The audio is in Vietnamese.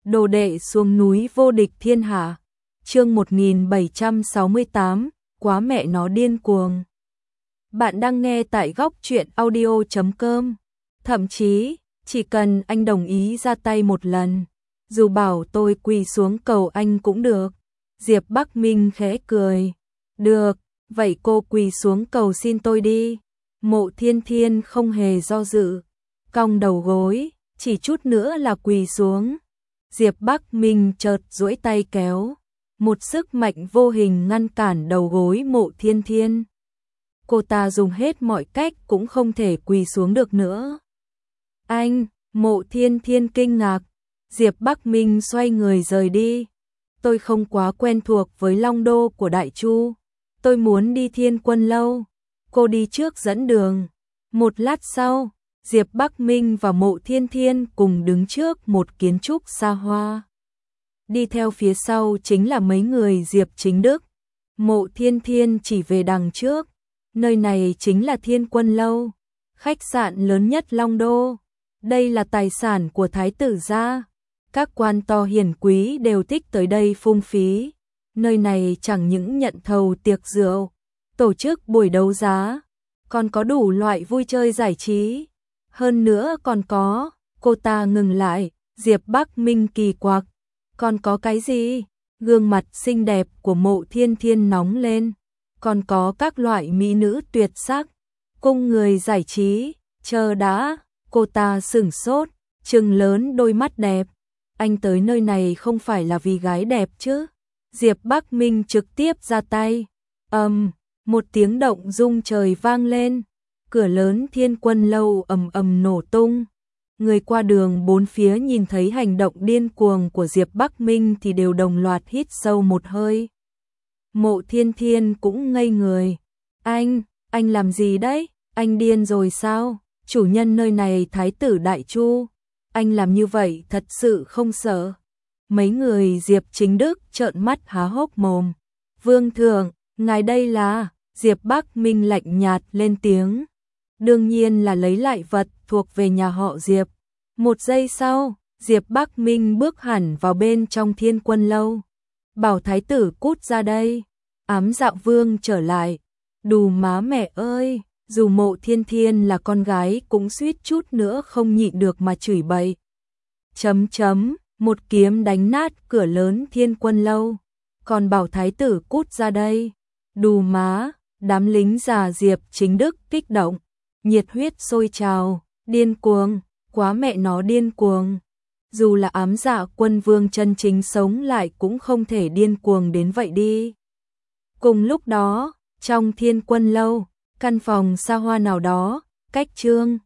Đồ đệ xuống núi vô địch thiên hạ. Chương 1768, quá mẹ nó điên cuồng. Bạn đang nghe tại góc truyện audio.com. Thậm chí, chỉ cần anh đồng ý ra tay một lần, dù bảo tôi quỳ xuống cầu anh cũng được. Diệp Bắc Minh khẽ cười. Được, vậy cô quỳ xuống cầu xin tôi đi. Mộ Thiên Thiên không hề do dự, cong đầu gối, chỉ chút nữa là quỳ xuống. Diệp Bắc Minh chợt duỗi tay kéo, một sức mạnh vô hình ngăn cản đầu gối Mộ Thiên Thiên. Cô ta dùng hết mọi cách cũng không thể quỳ xuống được nữa. Anh, Mộ Thiên Thiên kinh ngạc. Diệp Bắc Minh xoay người rời đi. Tôi không quá quen thuộc với Long Đô của Đại Chu. Tôi muốn đi Thiên Quân Lâu. Cô đi trước dẫn đường. Một lát sau, Diệp Bắc Minh và Mộ Thiên Thiên cùng đứng trước một kiến trúc xa hoa. Đi theo phía sau chính là mấy người Diệp Chính Đức. Mộ Thiên Thiên chỉ về đằng trước. Nơi này chính là Thiên Quân Lâu, khách sạn lớn nhất Long Đô. Đây là tài sản của Thái tử gia. Các quan to hiển quý đều thích tới đây phung phí. Nơi này chẳng những nhận thầu tiệc rượu, tổ chức buổi đấu giá, còn có đủ loại vui chơi giải trí. Hơn nữa còn có, cô ta ngừng lại, Diệp Bắc Minh kỳ quặc. Còn có cái gì? Gương mặt xinh đẹp của Mộ Thiên Thiên nóng lên. Còn có các loại mỹ nữ tuyệt sắc, cung người giải trí. Chờ đã, cô ta sửng sốt, trừng lớn đôi mắt đẹp. Anh tới nơi này không phải là vì gái đẹp chứ? Diệp Bắc Minh trực tiếp ra tay. Một tiếng động rung trời vang lên. Cửa lớn Thiên Quân Lâu ầm ầm nổ tung. Người qua đường bốn phía nhìn thấy hành động điên cuồng của Diệp Bắc Minh thì đều đồng loạt hít sâu một hơi. Mộ Thiên Thiên cũng ngây người. Anh làm gì đấy? Anh điên rồi sao? Chủ nhân nơi này Thái tử Đại Chu. Anh làm như vậy thật sự không sợ? Mấy người Diệp Chính Đức trợn mắt há hốc mồm. Vương thượng, ngài đây là... Diệp Bắc Minh lạnh nhạt lên tiếng. Đương nhiên là lấy lại vật thuộc về nhà họ Diệp. Một giây sau, Diệp Bắc Minh bước hẳn vào bên trong Thiên Quân Lâu. Bảo thái tử cút ra đây. Ám Dạ Vương trở lại. Đù má mẹ ơi, dù Mộ Thiên Thiên là con gái cũng suýt chút nữa không nhịn được mà chửi bậy. Một kiếm đánh nát cửa lớn Thiên Quân Lâu. Còn bảo thái tử cút ra đây. Đù má, đám lính già Diệp Chính Đức kích động, nhiệt huyết sôi trào, điên cuồng, quá mẹ nó điên cuồng. Dù là Ám Dạ Quân Vương chân chính sống lại cũng không thể điên cuồng đến vậy đi. Cùng lúc đó, trong Thiên Quân Lâu, căn phòng xa hoa nào đó, cách Trương